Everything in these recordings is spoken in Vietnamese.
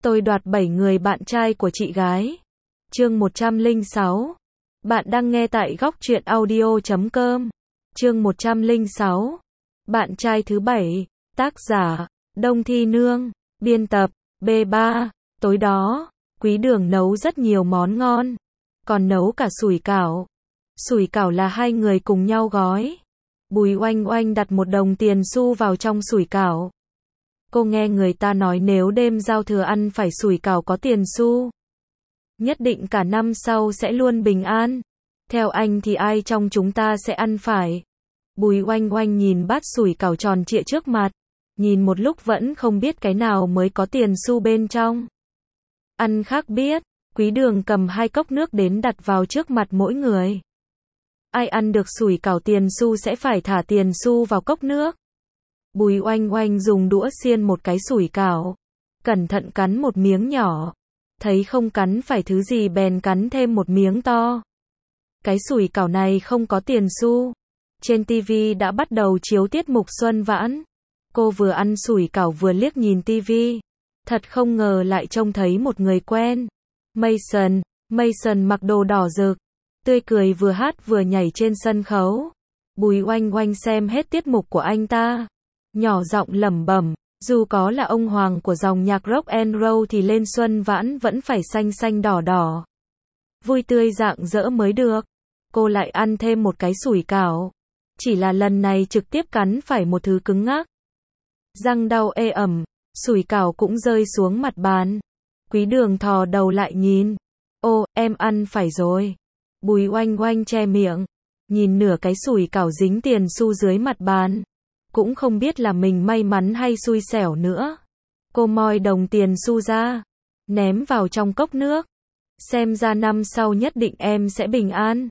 Tôi đoạt 7 người bạn trai của chị gái. Chương 106. Bạn đang nghe tại góc truyện audio.com. Chương 106. Bạn trai thứ 7. Tác giả Đông Thi Nương. Biên tập B3. Tối đó, Quý Đường nấu rất nhiều món ngon. Còn nấu cả sủi cảo. Sủi cảo là hai người cùng nhau gói. Bùi Oanh Oanh đặt 1 đồng tiền xu vào trong sủi cảo. Cô nghe người ta nói nếu đêm giao thừa ăn phải sủi cảo có tiền xu, nhất định cả năm sau sẽ luôn bình an. Theo anh thì ai trong chúng ta sẽ ăn phải? Bùi Oanh Oanh nhìn bát sủi cảo tròn trịa trước mặt, nhìn một lúc vẫn không biết cái nào mới có tiền xu bên trong. Ăn khác biết, Quý Đường cầm 2 cốc nước đến đặt vào trước mặt mỗi người. Ai ăn được sủi cảo tiền xu sẽ phải thả tiền xu vào cốc nước. Bùi Oanh Oanh dùng đũa xiên một cái sủi cảo, cẩn thận cắn một miếng nhỏ, thấy không cắn phải thứ gì bèn cắn thêm một miếng to. Cái sủi cảo này không có tiền xu. Trên tivi đã bắt đầu chiếu tiết mục Xuân Vãn. Cô vừa ăn sủi cảo vừa liếc nhìn tivi. Thật không ngờ lại trông thấy một người quen. Mason mặc đồ đỏ rực, tươi cười vừa hát vừa nhảy trên sân khấu. Bùi Oanh Oanh xem hết tiết mục của anh ta, nhỏ giọng lẩm bẩm, dù có là ông hoàng của dòng nhạc rock and roll thì lên Xuân Vãn vẫn phải xanh xanh đỏ đỏ, vui tươi rạng rỡ mới được. Cô lại ăn thêm một cái sủi cảo, chỉ là lần này trực tiếp cắn phải một thứ cứng ngắc. Răng đau ê ẩm, sủi cảo cũng rơi xuống mặt bàn. Quý Đường thò đầu lại nhìn. Ô, em ăn phải rồi. Bùi Oanh Oanh che miệng, nhìn nửa cái sủi cảo dính tiền xu dưới mặt bàn. Cũng không biết là mình may mắn hay xui xẻo nữa. Cô moi đồng tiền xu ra, ném vào trong cốc nước. Xem ra năm sau nhất định em sẽ bình an.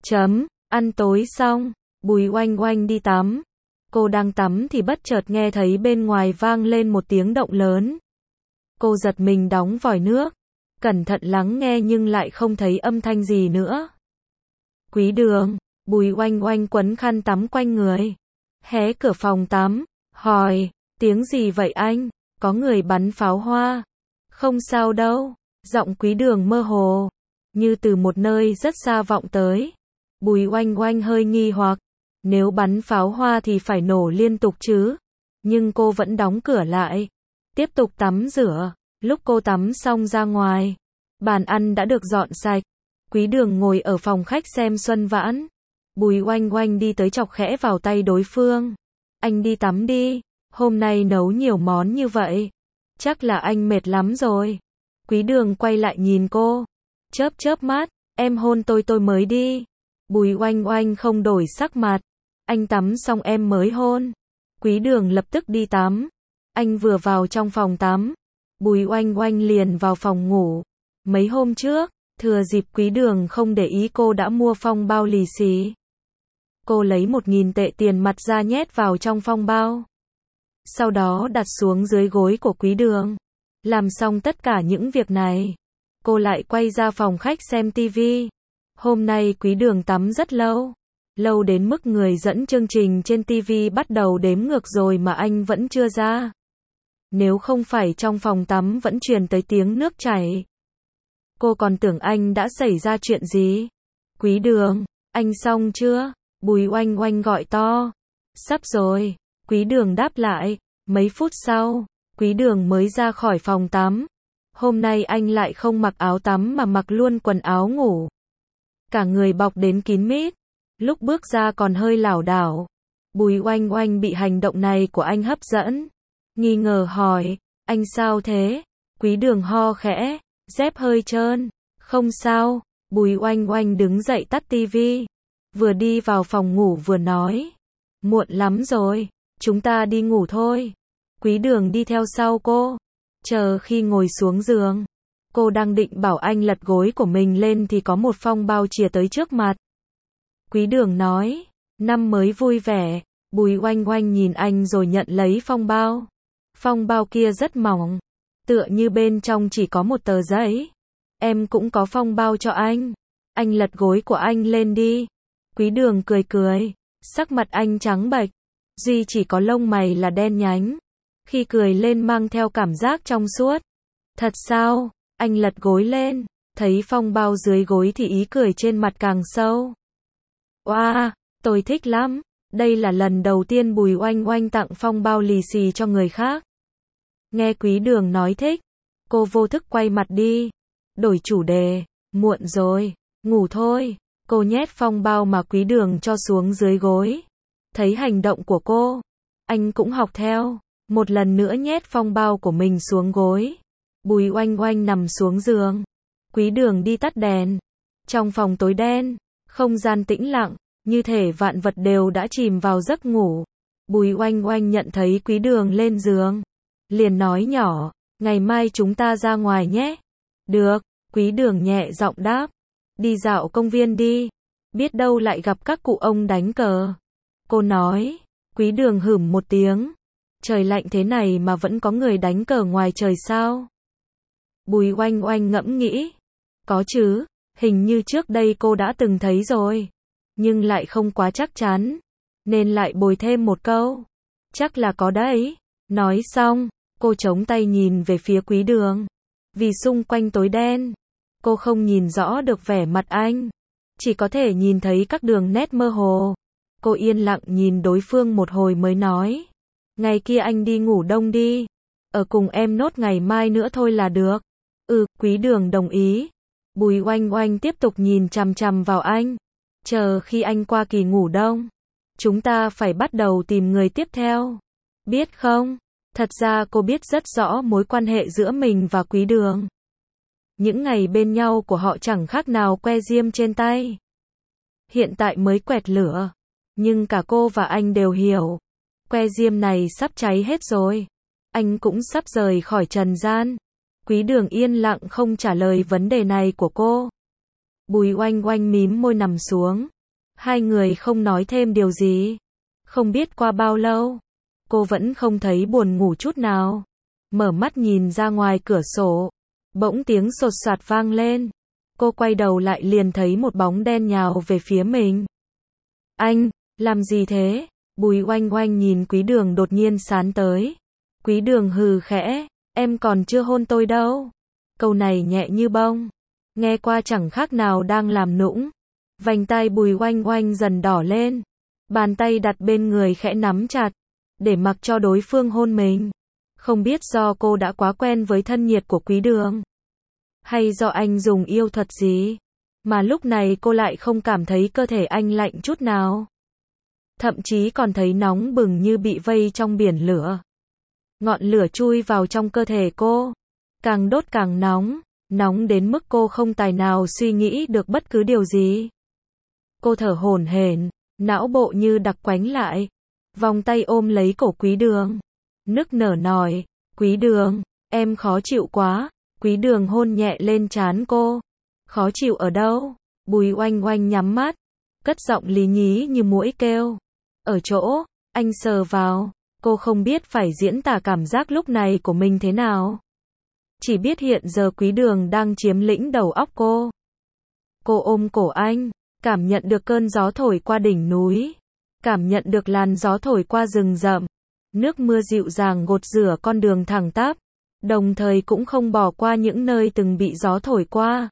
Ăn tối xong, Bùi Oanh Oanh đi tắm. Cô đang tắm thì bất chợt nghe thấy bên ngoài vang lên một tiếng động lớn. Cô giật mình đóng vòi nước, cẩn thận lắng nghe nhưng lại không thấy âm thanh gì nữa. Quý Đường, Bùi Oanh Oanh quấn khăn tắm quanh người, hé cửa phòng tắm, hỏi, tiếng gì vậy anh? Có người bắn pháo hoa. Không sao đâu, giọng Quý Đường mơ hồ, như từ một nơi rất xa vọng tới. Bùi Oanh Oanh hơi nghi hoặc, nếu bắn pháo hoa thì phải nổ liên tục chứ. Nhưng cô vẫn đóng cửa lại, tiếp tục tắm rửa. Lúc cô tắm xong ra ngoài, bàn ăn đã được dọn sạch. Quý Đường ngồi ở phòng khách xem Xuân Vãn. Bùi Oanh Oanh đi tới chọc khẽ vào tay đối phương. Anh đi tắm đi, hôm nay nấu nhiều món như vậy, chắc là anh mệt lắm rồi. Quý Đường quay lại nhìn cô, chớp mắt, em hôn tôi mới đi. Bùi Oanh Oanh không đổi sắc mặt, anh tắm xong em mới hôn. Quý Đường lập tức đi tắm. Anh vừa vào trong phòng tắm, Bùi Oanh Oanh liền vào phòng ngủ. Mấy hôm trước, thừa dịp Quý Đường không để ý cô đã mua phong bao lì xì. Cô lấy 1.000 tệ tiền mặt ra nhét vào trong phong bao, sau đó đặt xuống dưới gối của Quý Đường. Làm xong tất cả những việc này, cô lại quay ra phòng khách xem tivi. Hôm nay Quý Đường tắm rất lâu đến mức người dẫn chương trình trên tivi bắt đầu đếm ngược rồi mà anh vẫn chưa ra. Nếu không phải trong phòng tắm vẫn truyền tới tiếng nước chảy, cô còn tưởng anh đã xảy ra chuyện gì. Quý Đường, anh xong chưa? Bùi Oanh Oanh gọi to. Sắp rồi, Quý Đường đáp lại. Mấy phút sau, Quý Đường mới ra khỏi phòng tắm. Hôm nay anh lại không mặc áo tắm mà mặc luôn quần áo ngủ, cả người bọc đến kín mít, lúc bước ra còn hơi lảo đảo. Bùi Oanh Oanh bị hành động này của anh hấp dẫn, nghi ngờ hỏi, anh sao thế? Quý Đường ho khẽ, dép hơi trơn. Không sao. Bùi Oanh Oanh đứng dậy tắt tivi, vừa đi vào phòng ngủ vừa nói, muộn lắm rồi, chúng ta đi ngủ thôi. Quý Đường đi theo sau cô. Chờ khi ngồi xuống giường, cô đang định bảo anh lật gối của mình lên thì có một phong bao chìa tới trước mặt. Quý Đường nói, năm mới vui vẻ. Bùi Oanh Oanh nhìn anh rồi nhận lấy phong bao. Phong bao kia rất mỏng, tựa như bên trong chỉ có một tờ giấy. Em cũng có phong bao cho anh. Anh lật gối của anh lên đi. Quý Đường cười, sắc mặt anh trắng bệch, duy chỉ có lông mày là đen nhánh. Khi cười lên mang theo cảm giác trong suốt. Thật sao? Anh lật gối lên, thấy phong bao dưới gối thì ý cười trên mặt càng sâu. Oa, tôi thích lắm. Đây là lần đầu tiên Bùi Oanh Oanh tặng phong bao lì xì cho người khác. Nghe Quý Đường nói thích, cô vô thức quay mặt đi. Đổi chủ đề, muộn rồi, ngủ thôi. Cô nhét phong bao mà Quý Đường cho xuống dưới gối. Thấy hành động của cô, anh cũng học theo. Một lần nữa nhét phong bao của mình xuống gối. Bùi Oanh Oanh nằm xuống giường. Quý Đường đi tắt đèn. Trong phòng tối đen, không gian tĩnh lặng, như thể vạn vật đều đã chìm vào giấc ngủ. Bùi Oanh Oanh nhận thấy Quý Đường lên giường, liền nói nhỏ, ngày mai chúng ta ra ngoài nhé. Được, Quý Đường nhẹ giọng đáp. Đi dạo công viên đi, biết đâu lại gặp các cụ ông đánh cờ. Cô nói. Quý Đường hửm một tiếng. Trời lạnh thế này mà vẫn có người đánh cờ ngoài trời sao? Bùi Oanh Oanh ngẫm nghĩ. Có chứ, hình như trước đây cô đã từng thấy rồi. Nhưng lại không quá chắc chắn. Nên lại bồi thêm một câu. Chắc là có đấy. Nói xong, cô chống tay nhìn về phía Quý Đường. Vì xung quanh tối đen, cô không nhìn rõ được vẻ mặt anh. Chỉ có thể nhìn thấy các đường nét mơ hồ. Cô yên lặng nhìn đối phương một hồi mới nói. Ngày kia anh đi ngủ đông đi. Ở cùng em nốt ngày mai nữa thôi là được. Quý Đường đồng ý. Bùi Oanh Oanh tiếp tục nhìn chằm chằm vào anh. Chờ khi anh qua kỳ ngủ đông, chúng ta phải bắt đầu tìm người tiếp theo. Biết không? Thật ra cô biết rất rõ mối quan hệ giữa mình và Quý Đường. Những ngày bên nhau của họ chẳng khác nào que diêm trên tay. Hiện tại mới quẹt lửa. Nhưng cả cô và anh đều hiểu. Que diêm này sắp cháy hết rồi. Anh cũng sắp rời khỏi trần gian. Quý Đường yên lặng không trả lời vấn đề này của cô. Bùi Oanh Oanh mím môi nằm xuống. Hai người không nói thêm điều gì. Không biết qua bao lâu, cô vẫn không thấy buồn ngủ chút nào. Mở mắt nhìn ra ngoài cửa sổ. Bỗng tiếng sột soạt vang lên. Cô quay đầu lại liền thấy một bóng đen nhào về phía mình. Anh, làm gì thế? Bùi Oanh Oanh nhìn Quý Đường đột nhiên sán tới. Quý Đường hừ khẽ. Em còn chưa hôn tôi đâu. Câu này nhẹ như bông. Nghe qua chẳng khác nào đang làm nũng. Vành tai Bùi Oanh Oanh dần đỏ lên. Bàn tay đặt bên người khẽ nắm chặt. Để mặc cho đối phương hôn mình. Không biết do cô đã quá quen với thân nhiệt của Quý Đường. Hay do anh dùng yêu thuật gì. Mà lúc này cô lại không cảm thấy cơ thể anh lạnh chút nào. Thậm chí còn thấy nóng bừng như bị vây trong biển lửa. Ngọn lửa chui vào trong cơ thể cô. Càng đốt càng nóng. Nóng đến mức cô không tài nào suy nghĩ được bất cứ điều gì. Cô thở hổn hển, não bộ như đặc quánh lại. Vòng tay ôm lấy cổ Quý Đường. Nức nở nói, Quý Đường, em khó chịu quá. Quý Đường hôn nhẹ lên trán cô. Khó chịu ở đâu? Bùi Oanh Oanh nhắm mắt. Cất giọng lý nhí như muỗi kêu. Ở chỗ, anh sờ vào. Cô không biết phải diễn tả cảm giác lúc này của mình thế nào. Chỉ biết hiện giờ Quý Đường đang chiếm lĩnh đầu óc cô. Cô ôm cổ anh, cảm nhận được cơn gió thổi qua đỉnh núi. Cảm nhận được làn gió thổi qua rừng rậm. Nước mưa dịu dàng gột rửa con đường thẳng tắp. Đồng thời cũng không bỏ qua những nơi từng bị gió thổi qua.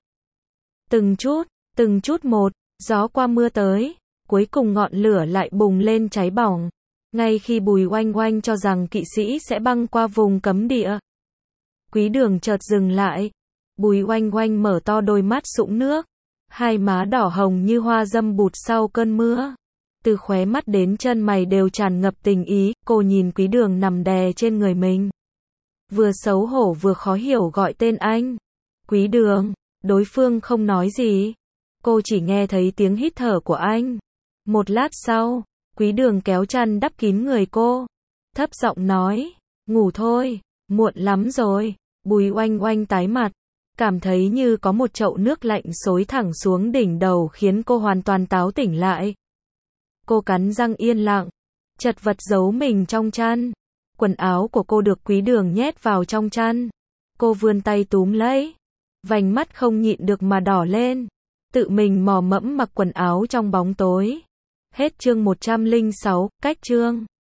Từng chút một, gió qua mưa tới. Cuối cùng ngọn lửa lại bùng lên cháy bỏng. Ngay khi Bùi Oanh Oanh cho rằng kỵ sĩ sẽ băng qua vùng cấm địa. Quý Đường chợt dừng lại. Bùi Oanh Oanh mở to đôi mắt sũng nước. Hai má đỏ hồng như hoa dâm bụt sau cơn mưa. Từ khóe mắt đến chân mày đều tràn ngập tình ý. Cô nhìn Quý Đường nằm đè trên người mình. Vừa xấu hổ vừa khó hiểu gọi tên anh. Quý Đường. Đối phương không nói gì. Cô chỉ nghe thấy tiếng hít thở của anh. Một lát sau, Quý Đường kéo chăn đắp kín người cô. Thấp giọng nói, ngủ thôi, muộn lắm rồi. Bùi Oanh Oanh tái mặt. Cảm thấy như có một chậu nước lạnh xối thẳng xuống đỉnh đầu khiến cô hoàn toàn táo tỉnh lại. Cô cắn răng yên lặng. Chật vật giấu mình trong chăn. Quần áo của cô được Quý Đường nhét vào trong chăn. Cô vươn tay túm lấy. Vành mắt không nhịn được mà đỏ lên. Tự mình mò mẫm mặc quần áo trong bóng tối. Hết chương 106, cách chương.